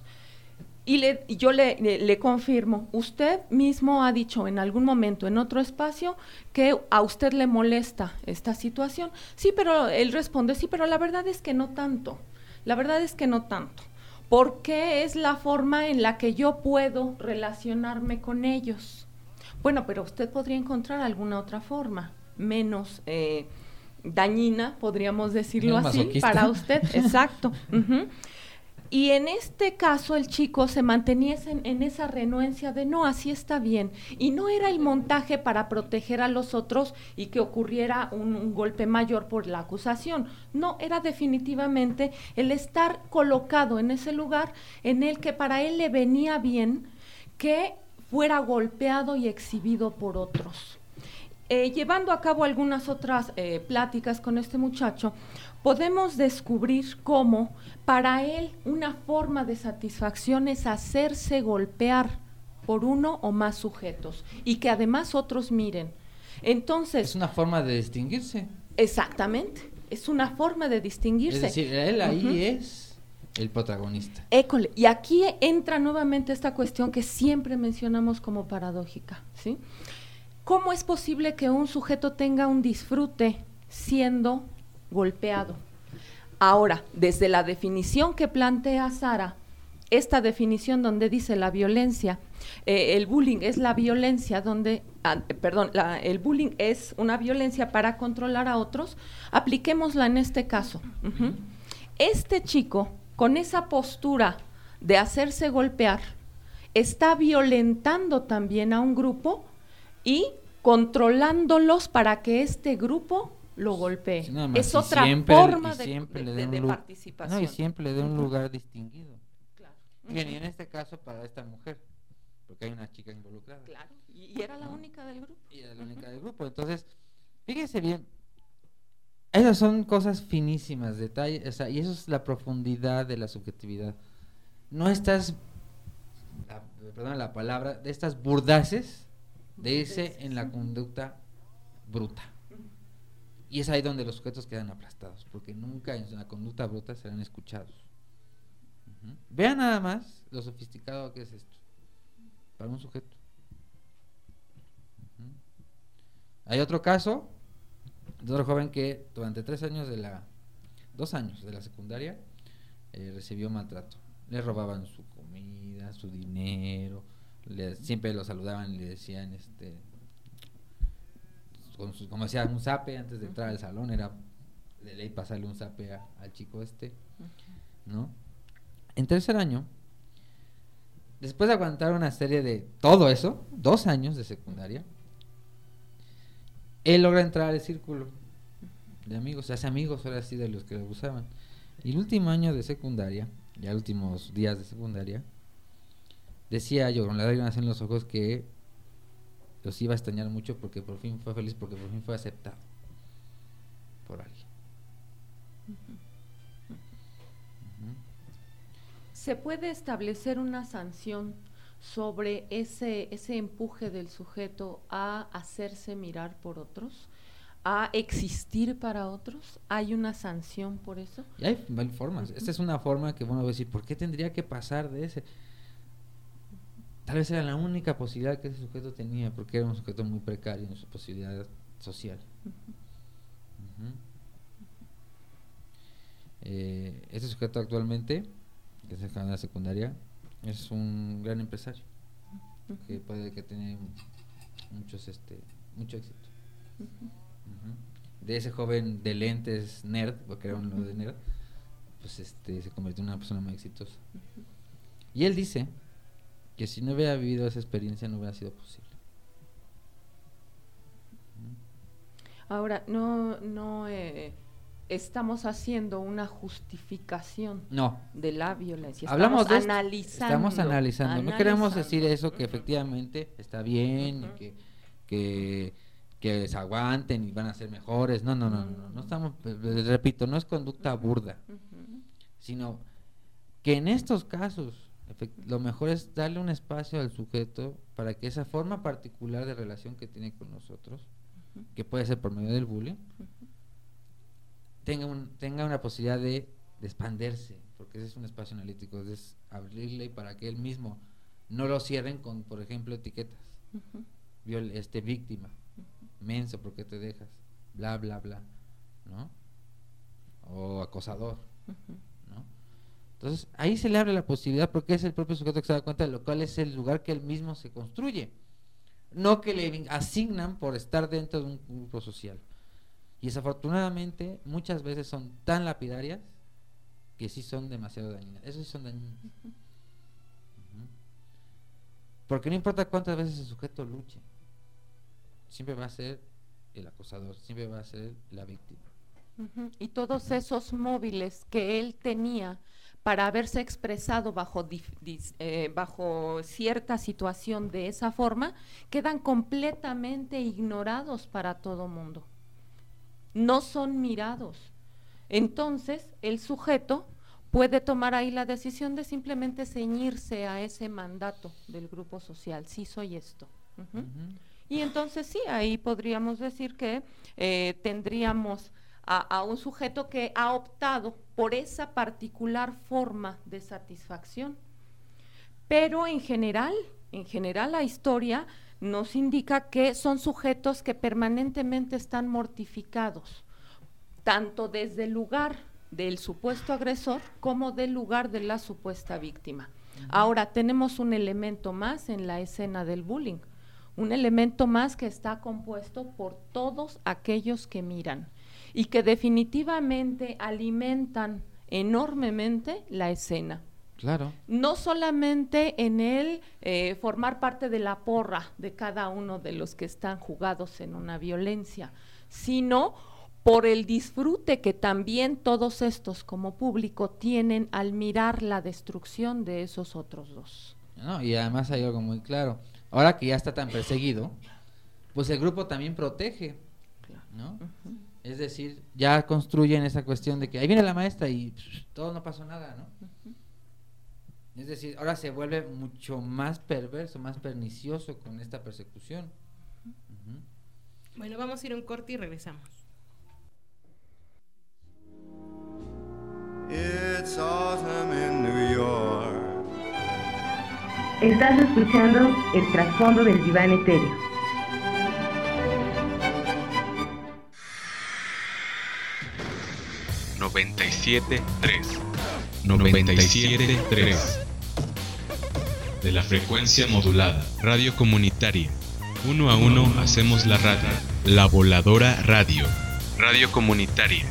Y le, yo le, le, le confirmo, usted mismo ha dicho en algún momento, en otro espacio, que a usted le molesta esta situación. Sí, pero él responde, sí, pero la verdad es que no tanto, la verdad es que no tanto, porque es la forma en la que yo puedo relacionarme con ellos. Bueno, pero usted podría encontrar alguna otra forma, menos eh, dañina, podríamos decirlo así, masoquista. Para usted, exacto. Uh-huh. Y en este caso el chico se mantenía en, en esa renuencia de no, así está bien, y no era el montaje para proteger a los otros y que ocurriera un, un golpe mayor por la acusación, no, era definitivamente el estar colocado en ese lugar en el que para él le venía bien que fuera golpeado y exhibido por otros. Eh, llevando a cabo algunas otras eh, pláticas con este muchacho, podemos descubrir cómo para él una forma de satisfacción es hacerse golpear por uno o más sujetos y que además otros miren. Entonces, es una forma de distinguirse. Exactamente, es una forma de distinguirse. Es decir, él ahí uh-huh. es el protagonista. École. Y aquí entra nuevamente esta cuestión que siempre mencionamos como paradójica, ¿sí? ¿Cómo es posible que un sujeto tenga un disfrute siendo golpeado? Ahora, desde la definición que plantea Sara, esta definición donde dice la violencia, eh, el bullying es la violencia donde, ah, perdón, la, el bullying es una violencia para controlar a otros, apliquémosla en este caso. Uh-huh. Este chico, con esa postura de hacerse golpear, está violentando también a un grupo y controlándolos para que este grupo lo golpee. Sí, es otra siempre, forma de, de, de, de lu- participación. No, y siempre le da un lugar distinguido. Claro. Bien, y en este caso para esta mujer, porque hay una chica involucrada. Claro, y, y era la única del grupo. Y era la única del grupo. Entonces, fíjense bien, esas son cosas finísimas, detalles, o sea, y eso es la profundidad de la subjetividad. No estas, la, perdón la palabra, de estas burdaces de irse en la conducta bruta. Y es ahí donde los sujetos quedan aplastados, porque nunca en la conducta bruta serán escuchados. Uh-huh. Vean nada más lo sofisticado que es esto para un sujeto. Uh-huh. Hay otro caso de otro joven que durante tres años de la dos años de la secundaria eh, recibió maltrato. Le robaban su comida, su dinero, le, siempre lo saludaban y le decían este con su, como decía, un zape antes de entrar al salón, era de ley pasarle un zape a, al chico este, ¿no? En tercer año, después de aguantar una serie de todo eso, dos años de secundaria, él logra entrar al círculo de amigos, se hace amigos ahora sí de los que lo abusaban. Y el último año de secundaria, ya últimos días de secundaria, decía yo con la lágrimas en los ojos que los iba a extrañar mucho porque por fin fue feliz, porque por fin fue aceptado por alguien. Uh-huh. Uh-huh. ¿Se puede establecer una sanción sobre ese, ese empuje del sujeto a hacerse mirar por otros, a existir para otros? ¿Hay una sanción por eso? Y hay, hay formas. Uh-huh. Esta es una forma que, bueno, voy a decir, ¿por qué tendría que pasar de ese? Tal vez era la única posibilidad que ese sujeto tenía, porque era un sujeto muy precario en su posibilidad social. Uh-huh. Uh-huh. Eh, este sujeto actualmente, que es el de la secundaria, es un gran empresario, uh-huh. que puede que tiene muchos, este, mucho éxito. Uh-huh. Uh-huh. De ese joven de lentes nerd, porque era uno de nerd, pues este se convirtió en una persona muy exitosa. Uh-huh. Y él dice que si no hubiera vivido esa experiencia no hubiera sido posible. Ahora, no, no eh, estamos haciendo una justificación no. de la violencia. Hablamos estamos de analizando. Estamos analizando. analizando. No queremos decir eso, que efectivamente está bien uh-huh. y que, que, que se aguanten y van a ser mejores. No, no, no, no. No, no estamos, repito, no es conducta burda, uh-huh. sino que en estos casos lo mejor es darle un espacio al sujeto para que esa forma particular de relación que tiene con nosotros, uh-huh. que puede ser por medio del bullying, uh-huh. tenga, un, tenga una posibilidad de, de expandirse, porque ese es un espacio analítico, es abrirle para que él mismo no lo cierren con, por ejemplo, etiquetas. Uh-huh. Viol, este víctima, uh-huh. menso, ¿por qué te dejas? Bla, bla, bla, ¿no? O acosador, uh-huh. ¿no? Entonces, ahí se le abre la posibilidad porque es el propio sujeto que se da cuenta de lo cual es el lugar que él mismo se construye. No que le asignan por estar dentro de un grupo social. Y desafortunadamente, muchas veces son tan lapidarias que sí son demasiado dañinas. Eso sí son dañinas. Uh-huh. Uh-huh. Porque no importa cuántas veces el sujeto luche, siempre va a ser el acosador, siempre va a ser la víctima. Uh-huh. Y todos esos móviles que él tenía para haberse expresado bajo, dif, dis, eh, bajo cierta situación de esa forma, quedan completamente ignorados para todo mundo. No son mirados. Entonces, el sujeto puede tomar ahí la decisión de simplemente ceñirse a ese mandato del grupo social. Sí, soy esto. Uh-huh. Uh-huh. Y entonces sí, ahí podríamos decir que eh, tendríamos A, a un sujeto que ha optado por esa particular forma de satisfacción. Pero en general, en general la historia nos indica que son sujetos que permanentemente están mortificados, tanto desde el lugar del supuesto agresor como del lugar de la supuesta víctima. Uh-huh. Ahora tenemos un elemento más en la escena del bullying, un elemento más que está compuesto por todos aquellos que miran y que definitivamente alimentan enormemente la escena. Claro. No solamente en el eh, formar parte de la porra de cada uno de los que están jugados en una violencia, sino por el disfrute que también todos estos como público tienen al mirar la destrucción de esos otros dos. No, y además hay algo muy claro. Ahora que ya está tan perseguido, pues el grupo también protege, ¿no? Uh-huh. Es decir, ya construyen esa cuestión de que ahí viene la maestra y pff, todo no pasó nada, ¿no? Uh-huh. Es decir, ahora se vuelve mucho más perverso, más pernicioso con esta persecución. Uh-huh. Bueno, vamos a ir a un corte y regresamos. It's autumn in New York. Estás escuchando el trasfondo del diván etéreo. noventa y siete punto tres noventa y siete punto tres de la frecuencia modulada, radio comunitaria. Uno a uno hacemos la radio. La Voladora Radio, radio comunitaria.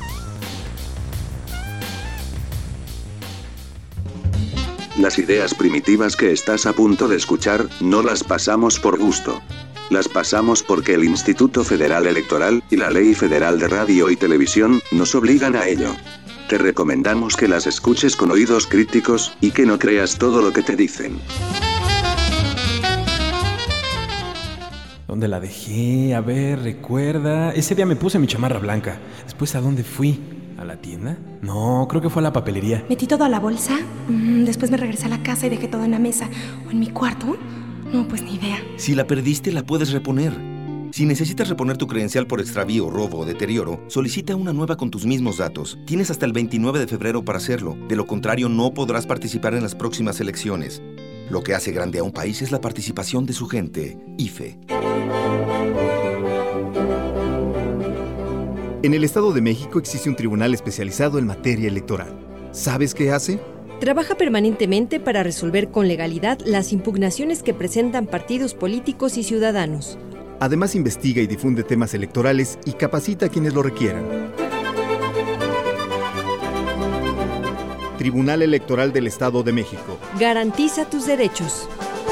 Las ideas primitivas que estás a punto de escuchar, no las pasamos por gusto. Las pasamos porque el Instituto Federal Electoral y la Ley Federal de Radio y Televisión nos obligan a ello. Te recomendamos que las escuches con oídos críticos y que no creas todo lo que te dicen. ¿Dónde la dejé? A ver, recuerda. Ese día me puse mi chamarra blanca. Después, ¿a dónde fui? ¿A la tienda? No, creo que fue a la papelería. Metí todo a la bolsa. Mm, después me regresé a la casa y dejé todo en la mesa. ¿O en mi cuarto? No, pues ni idea. Si la perdiste, la puedes reponer. Si necesitas reponer tu credencial por extravío, robo o deterioro, solicita una nueva con tus mismos datos. Tienes hasta el veintinueve de febrero para hacerlo. De lo contrario, no podrás participar en las próximas elecciones. Lo que hace grande a un país es la participación de su gente. I F E. En el Estado de México existe un tribunal especializado en materia electoral. ¿Sabes qué hace? Trabaja permanentemente para resolver con legalidad las impugnaciones que presentan partidos políticos y ciudadanos. Además, investiga y difunde temas electorales y capacita a quienes lo requieran. Tribunal Electoral del Estado de México. Garantiza tus derechos.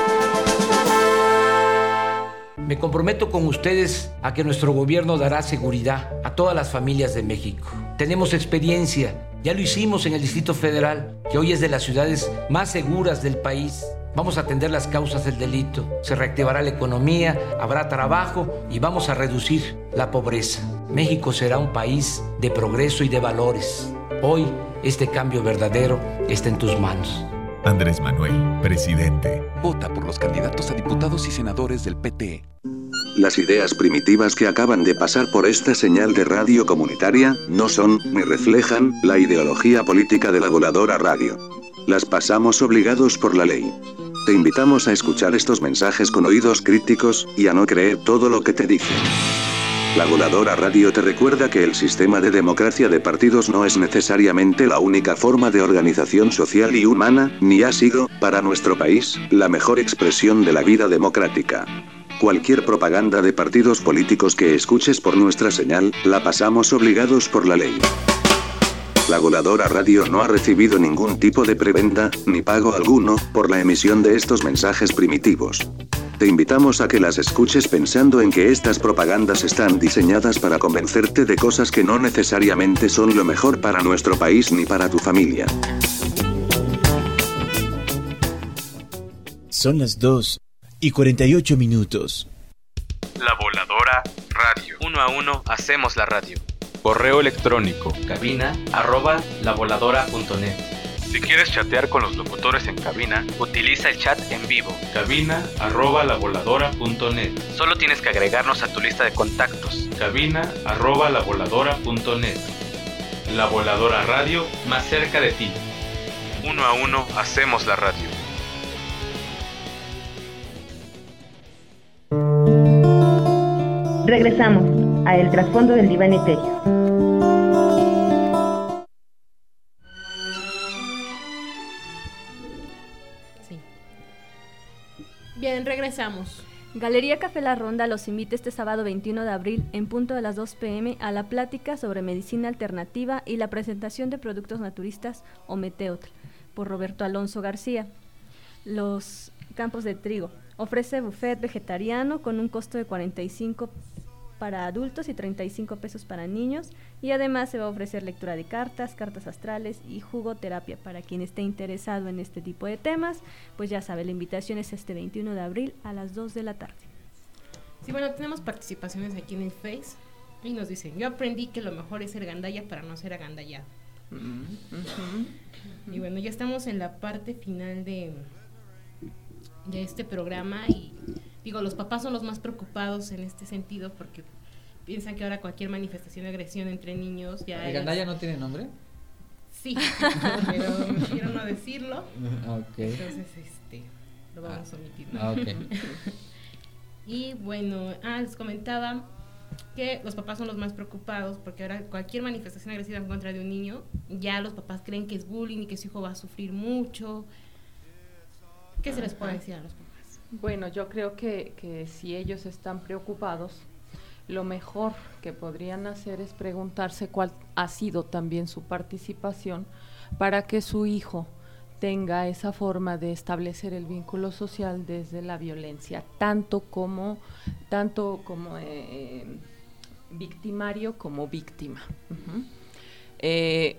Me comprometo con ustedes a que nuestro gobierno dará seguridad a todas las familias de México. Tenemos experiencia, ya lo hicimos en el Distrito Federal, que hoy es de las ciudades más seguras del país. Vamos a atender las causas del delito, se reactivará la economía, habrá trabajo y vamos a reducir la pobreza. México será un país de progreso y de valores. Hoy, este cambio verdadero está en tus manos. Andrés Manuel, presidente. Vota por los candidatos a diputados y senadores del P T. Las ideas primitivas que acaban de pasar por esta señal de radio comunitaria no son ni reflejan la ideología política de la Voladora Radio. Las pasamos obligados por la ley. Te invitamos a escuchar estos mensajes con oídos críticos y a no creer todo lo que te dicen. La Voladora Radio te recuerda que el sistema de democracia de partidos no es necesariamente la única forma de organización social y humana, ni ha sido, para nuestro país, la mejor expresión de la vida democrática. Cualquier propaganda de partidos políticos que escuches por nuestra señal, la pasamos obligados por la ley. La Voladora Radio no ha recibido ningún tipo de preventa, ni pago alguno, por la emisión de estos mensajes primitivos. Te invitamos a que las escuches pensando en que estas propagandas están diseñadas para convencerte de cosas que no necesariamente son lo mejor para nuestro país ni para tu familia. Son las dos y cuarenta y ocho minutos. La Voladora Radio. Uno a uno hacemos la radio. Correo electrónico cabina arroba lavoladora.net. Si quieres chatear con los locutores en cabina, utiliza el chat en vivo. Cabina arroba lavoladora.net. Solo tienes que agregarnos a tu lista de contactos. Cabina arroba lavoladora.net. La Voladora Radio, más cerca de ti. Uno a uno hacemos la radio. Regresamos a El Trasfondo del Diván Etéreo. Sí. Bien, regresamos. Galería Café La Ronda los invita este sábado veintiuno de abril en punto de las dos pm a la plática sobre medicina alternativa y la presentación de productos naturistas Ometeotl por Roberto Alonso García. Los Campos de Trigo ofrece buffet vegetariano con un costo de cuarenta y cinco para adultos y treinta y cinco pesos para niños, y además se va a ofrecer lectura de cartas, cartas astrales y jugoterapia. Para quien esté interesado en este tipo de temas, pues ya sabe, la invitación es este veintiuno de abril a las dos de la tarde. Sí, bueno, tenemos participaciones aquí en el Face y nos dicen: yo aprendí que lo mejor es ser gandalla para no ser agandallado. Mm-hmm. Uh-huh. Y bueno, ya estamos en la parte final de de este programa y digo, los papás son los más preocupados en este sentido porque piensan que ahora cualquier manifestación de agresión entre niños ya ¿El gandalla no tiene nombre? Sí, pero prefiero no decirlo. Okay. Entonces, este, lo vamos ah. a omitir, ¿no? Ah, okay. Y bueno, ah, les comentaba que los papás son los más preocupados porque ahora cualquier manifestación agresiva en contra de un niño, ya los papás creen que es bullying y que su hijo va a sufrir mucho. ¿Qué se les puede decir a los papás? Bueno, yo creo que, que si ellos están preocupados, lo mejor que podrían hacer es preguntarse cuál ha sido también su participación para que su hijo tenga esa forma de establecer el vínculo social desde la violencia, tanto como, tanto como eh, victimario como víctima. Uh-huh. Eh,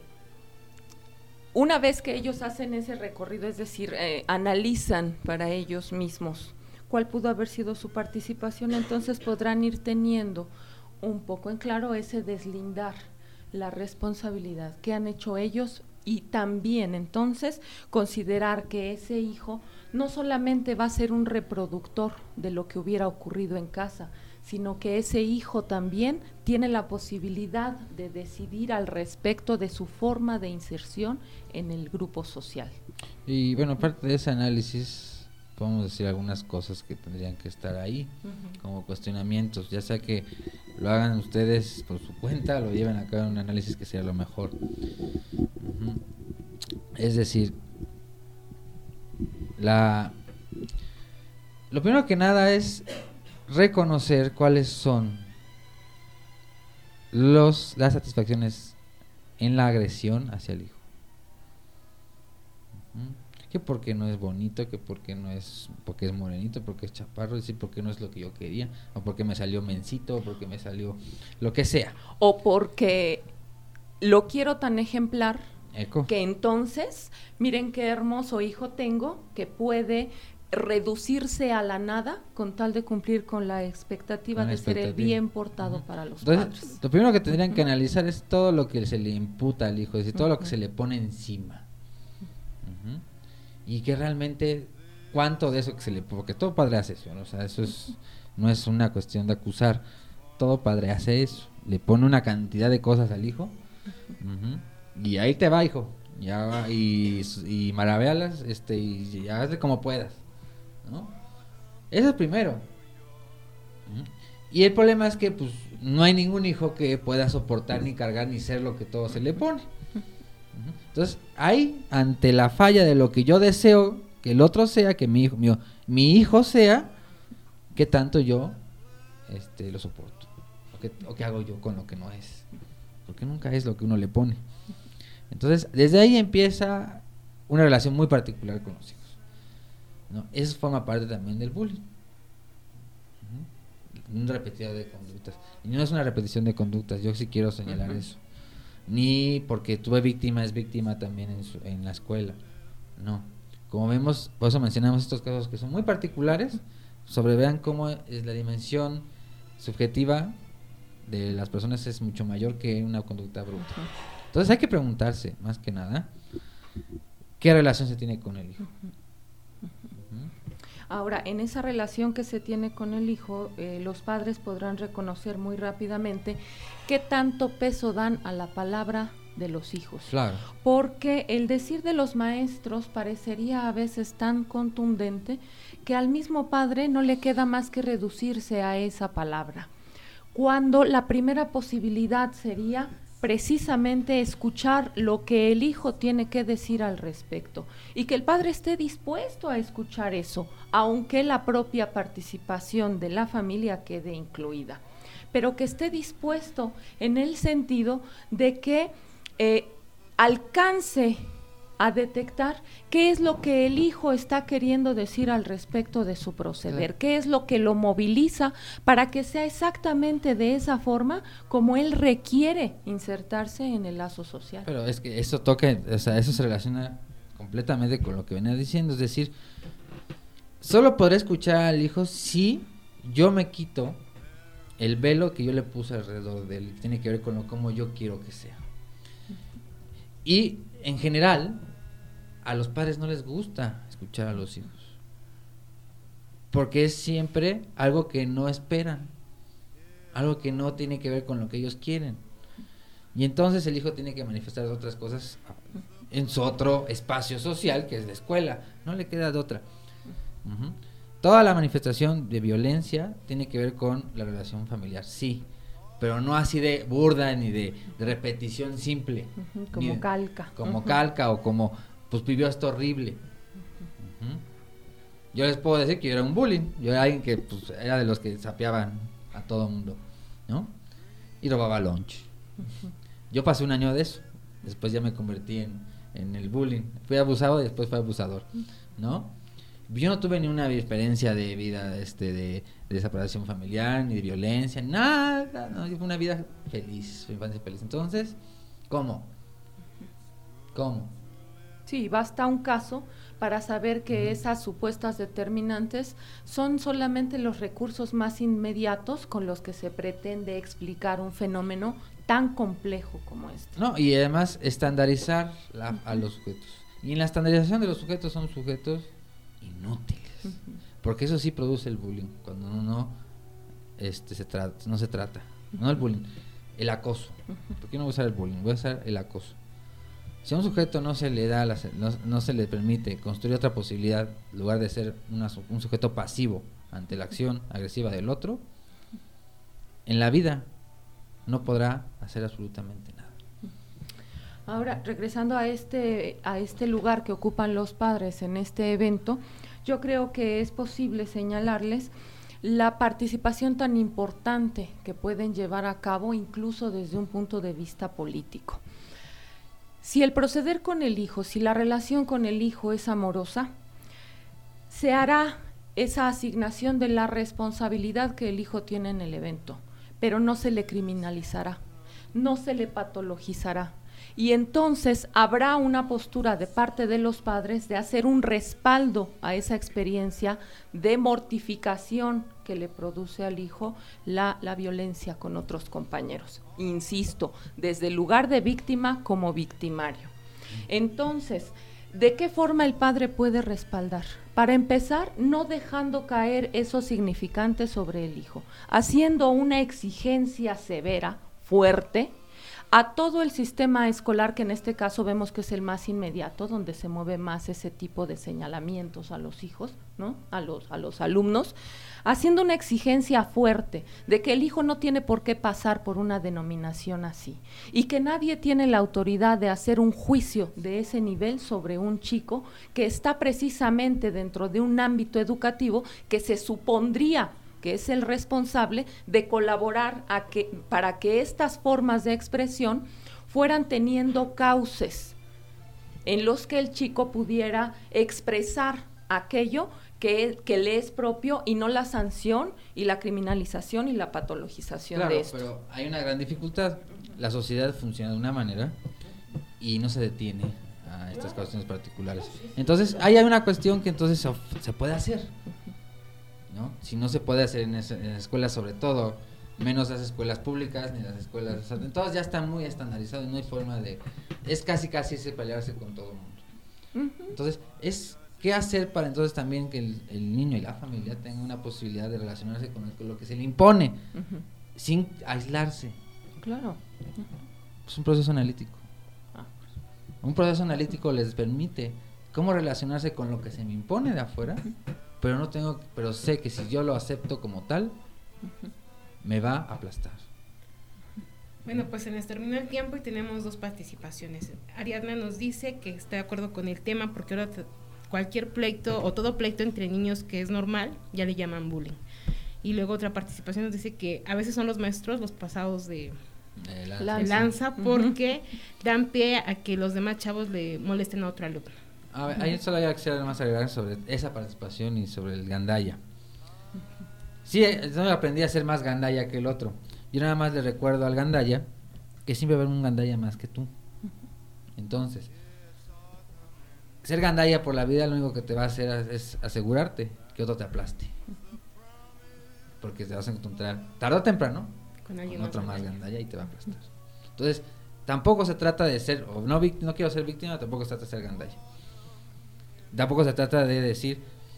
Una vez que ellos hacen ese recorrido, es decir, eh, analizan para ellos mismos cuál pudo haber sido su participación, entonces podrán ir teniendo un poco en claro ese deslindar la responsabilidad que han hecho ellos y también entonces considerar que ese hijo no solamente va a ser un reproductor de lo que hubiera ocurrido en casa, sino que ese hijo también tiene la posibilidad de decidir al respecto de su forma de inserción en el grupo social. Y bueno, aparte de ese análisis, podemos decir algunas cosas que tendrían que estar ahí, uh-huh. como cuestionamientos, ya sea que lo hagan ustedes por su cuenta, lo lleven a cabo en un análisis que sea lo mejor. Uh-huh. Es decir, la lo primero que nada es reconocer cuáles son los las satisfacciones en la agresión hacia el hijo. Uh-huh. Que porque no es bonito, que porque no es, porque es morenito, porque es chaparro, decir porque no es lo que yo quería, o porque me salió mencito, o porque me salió lo que sea. O porque lo quiero tan ejemplar Eco. que entonces, miren qué hermoso hijo tengo que puede reducirse a la nada con tal de cumplir con la expectativa Con la de ser el expectativa. bien portado uh-huh. para los Entonces, padres. Lo primero que tendrían uh-huh. que analizar es todo lo que se le imputa al hijo, es decir, todo uh-huh. lo que se le pone encima. Uh-huh. Y que realmente cuánto de eso que se le, porque todo padre hace eso, ¿no? O sea, eso es, no es una cuestión de acusar, todo padre hace eso, le pone una cantidad de cosas al hijo, uh-huh. y ahí te va, hijo, ya va, y, y maravéalas, este, y, y hazle como puedas, ¿no? Eso es primero. Uh-huh. Y el problema es que pues no hay ningún hijo que pueda soportar ni cargar ni ser lo que todo se le pone. Entonces, ahí, ante la falla de lo que yo deseo que el otro sea, que mi hijo, mi, mi hijo sea, ¿qué tanto yo este, lo soporto? ¿O qué, ¿O qué hago yo con lo que no es? Porque nunca es lo que uno le pone. Entonces, desde ahí empieza una relación muy particular con los hijos, ¿no? Eso forma parte también del bullying. Uh-huh. Un repetido de conductas. Y no es una repetición de conductas, yo sí quiero señalar uh-huh. eso. Ni porque tuve víctima es víctima también en, su, en la escuela, no, como vemos, por eso mencionamos estos casos que son muy particulares, sobre vean cómo es la dimensión subjetiva de las personas es mucho mayor que una conducta bruta. Entonces hay que preguntarse, más que nada, ¿qué relación se tiene con el hijo? Ahora, en esa relación que se tiene con el hijo, eh, los padres podrán reconocer muy rápidamente qué tanto peso dan a la palabra de los hijos. Claro. Porque el decir de los maestros parecería a veces tan contundente que al mismo padre no le queda más que reducirse a esa palabra, cuando la primera posibilidad sería precisamente escuchar lo que el hijo tiene que decir al respecto y que el padre esté dispuesto a escuchar eso, aunque la propia participación de la familia quede incluida, pero que esté dispuesto en el sentido de que eh, alcance a detectar qué es lo que el hijo está queriendo decir al respecto de su proceder, qué es lo que lo moviliza para que sea exactamente de esa forma como él requiere insertarse en el lazo social. Pero es que eso toca, o sea, eso se relaciona completamente con lo que venía diciendo, es decir, solo podré escuchar al hijo si yo me quito el velo que yo le puse alrededor de él, tiene que ver con lo como yo quiero que sea. Y en general a los padres no les gusta escuchar a los hijos, porque es siempre algo que no esperan, algo que no tiene que ver con lo que ellos quieren, y entonces el hijo tiene que manifestar otras cosas en su otro espacio social, que es la escuela, no le queda de otra. Uh-huh. Toda la manifestación de violencia tiene que ver con la relación familiar, sí, pero no así de burda ni de, de repetición simple. Uh-huh, como de, calca. Como uh-huh. calca o como, pues vivió esto horrible. Uh-huh. Yo les puedo decir que yo era un bullying, yo era alguien que pues era de los que sapeaban a todo mundo, ¿no? Y robaba lunch. Uh-huh. Yo pasé un año de eso, después ya me convertí en, en el bullying. Fui abusado y después fui abusador, ¿no? Yo no tuve ni una experiencia de vida este de, de separación familiar, ni de violencia, nada, no, yo fue una vida feliz, una infancia feliz. Entonces, ¿cómo? ¿Cómo? Sí, basta un caso para saber que esas supuestas determinantes son solamente los recursos más inmediatos con los que se pretende explicar un fenómeno tan complejo como este. No, y además estandarizar la, uh-huh. a los sujetos. Y en la estandarización de los sujetos son sujetos inútiles, uh-huh. porque eso sí produce el bullying, cuando uno no este se trata, no se trata, uh-huh. no el bullying, el acoso. Uh-huh. ¿Por qué no voy a usar el bullying? Voy a usar el acoso. Si a un sujeto no se le da la, no, no se le permite construir otra posibilidad, en lugar de ser una, un sujeto pasivo ante la acción agresiva del otro, en la vida no podrá hacer absolutamente nada. Ahora, regresando a este, a este lugar que ocupan los padres en este evento, yo creo que es posible señalarles la participación tan importante que pueden llevar a cabo incluso desde un punto de vista político. Si el proceder con el hijo, si la relación con el hijo es amorosa, se hará esa asignación de la responsabilidad que el hijo tiene en el evento, pero no se le criminalizará, no se le patologizará. Y entonces habrá una postura de parte de los padres de hacer un respaldo a esa experiencia de mortificación que le produce al hijo la, la violencia con otros compañeros. Insisto, desde el lugar de víctima como victimario. Entonces, ¿de qué forma el padre puede respaldar? Para empezar, no dejando caer esos significantes sobre el hijo, haciendo una exigencia severa, fuerte, a todo el sistema escolar, que en este caso vemos que es el más inmediato, donde se mueve más ese tipo de señalamientos a los hijos, ¿no? A los, a los alumnos, haciendo una exigencia fuerte de que el hijo no tiene por qué pasar por una denominación así, y que nadie tiene la autoridad de hacer un juicio de ese nivel sobre un chico que está precisamente dentro de un ámbito educativo que se supondría que es el responsable de colaborar a que, para que estas formas de expresión fueran teniendo cauces en los que el chico pudiera expresar aquello que, que le es propio y no la sanción y la criminalización y la patologización claro, de esto. Pero hay una gran dificultad. La sociedad funciona de una manera y no se detiene a estas cuestiones particulares. Entonces, ahí hay una cuestión que entonces se, se puede hacer, ¿no? Si no se puede hacer en, esa, en las escuelas, sobre todo, menos las escuelas públicas, ni las escuelas, o sea, entonces ya está muy estandarizado y no hay forma de, es casi casi ese pelearse con todo el mundo. Uh-huh. Entonces, es qué hacer para entonces también que el, el niño y la familia tengan una posibilidad de relacionarse con, el, con lo que se le impone, uh-huh, sin aislarse. Claro. Uh-huh. Es un proceso analítico. Ah. Un proceso analítico les permite cómo relacionarse con lo que se me impone de afuera, uh-huh, pero no tengo, pero sé que si yo lo acepto como tal, uh-huh, me va a aplastar. Bueno, pues se nos terminó el tiempo y tenemos dos participaciones. Ariadna nos dice que está de acuerdo con el tema porque ahora t- cualquier pleito o todo pleito entre niños que es normal, ya le llaman bullying. Y luego otra participación nos dice que a veces son los maestros los pasados de, de lanza, de lanza porque uh-huh, dan pie a que los demás chavos le molesten a otro alumno. A ver, ahí solo hay que hacer más agregar sobre esa participación y sobre el gandaya. Sí, yo aprendí a ser más gandaya que el otro. Yo nada más le recuerdo al gandaya que siempre va a haber un gandaya más que tú. Entonces, ser gandaya por la vida lo único que te va a hacer es asegurarte que otro te aplaste. Porque te vas a encontrar tarde o temprano con, con otro más gandaya y te va a aplastar. Entonces, tampoco se trata de ser, o no, no quiero ser víctima, tampoco se trata de ser gandaya. Tampoco se trata de decir,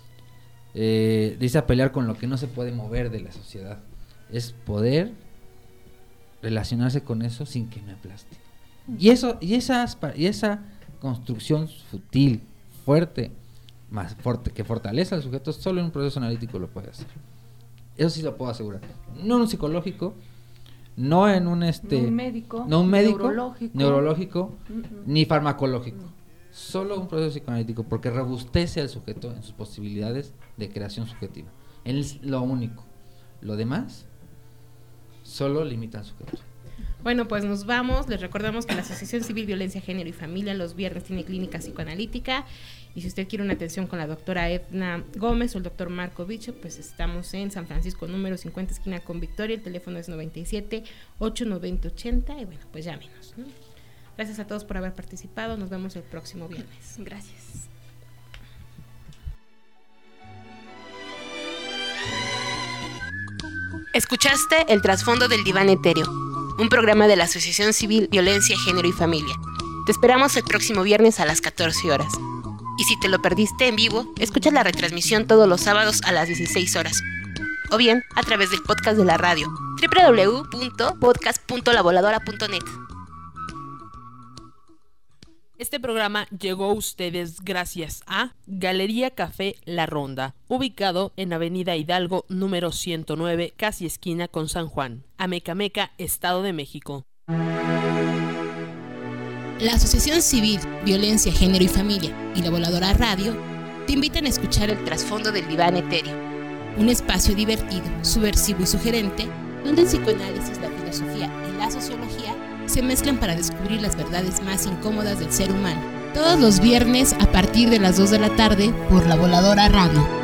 eh, dice a pelear con lo que no se puede mover de la sociedad. Es poder relacionarse con eso sin que me aplaste. Y eso, y esas, y esa construcción sutil, fuerte, más fuerte, que fortalece al sujeto, solo en un proceso analítico lo puede hacer. Eso sí lo puedo asegurar. No en un psicológico, no en un este, no un médico, no un médico, neurológico, neurológico uh-uh, ni farmacológico. Uh-huh. Solo un proceso psicoanalítico, porque robustece al sujeto en sus posibilidades de creación subjetiva. Es lo único. Lo demás solo limita al sujeto. Bueno, pues nos vamos. Les recordamos que la Asociación Civil Violencia, Género y Familia los viernes tiene clínica psicoanalítica. Y si usted quiere una atención con la doctora Edna Gómez o el doctor Marco Bicho, pues estamos en San Francisco número cincuenta, esquina con Victoria. El teléfono es noventa y siete, ocho noventa, ochenta. Y bueno, pues llámenos, ¿no? Gracias a todos por haber participado. Nos vemos el próximo viernes. Gracias. Escuchaste El Trasfondo del Diván Etéreo, un programa de la Asociación Civil Violencia, Género y Familia. Te esperamos el próximo viernes a las catorce horas. Y si te lo perdiste en vivo, escucha la retransmisión todos los sábados a las dieciséis horas. O bien, a través del podcast de la radio, doble u doble u doble u punto podcast punto la voladora punto net. Este programa llegó a ustedes gracias a Galería Café La Ronda, ubicado en Avenida Hidalgo número ciento nueve, casi esquina con San Juan, Amecameca, Estado de México. La Asociación Civil Violencia, Género y Familia y La Voladora Radio te invitan a escuchar El Trasfondo del Diván Etéreo, un espacio divertido, subversivo y sugerente, donde el psicoanálisis, la filosofía y la sociología se mezclan para descubrir las verdades más incómodas del ser humano. Todos los viernes a partir de las dos de la tarde por La Voladora Radio.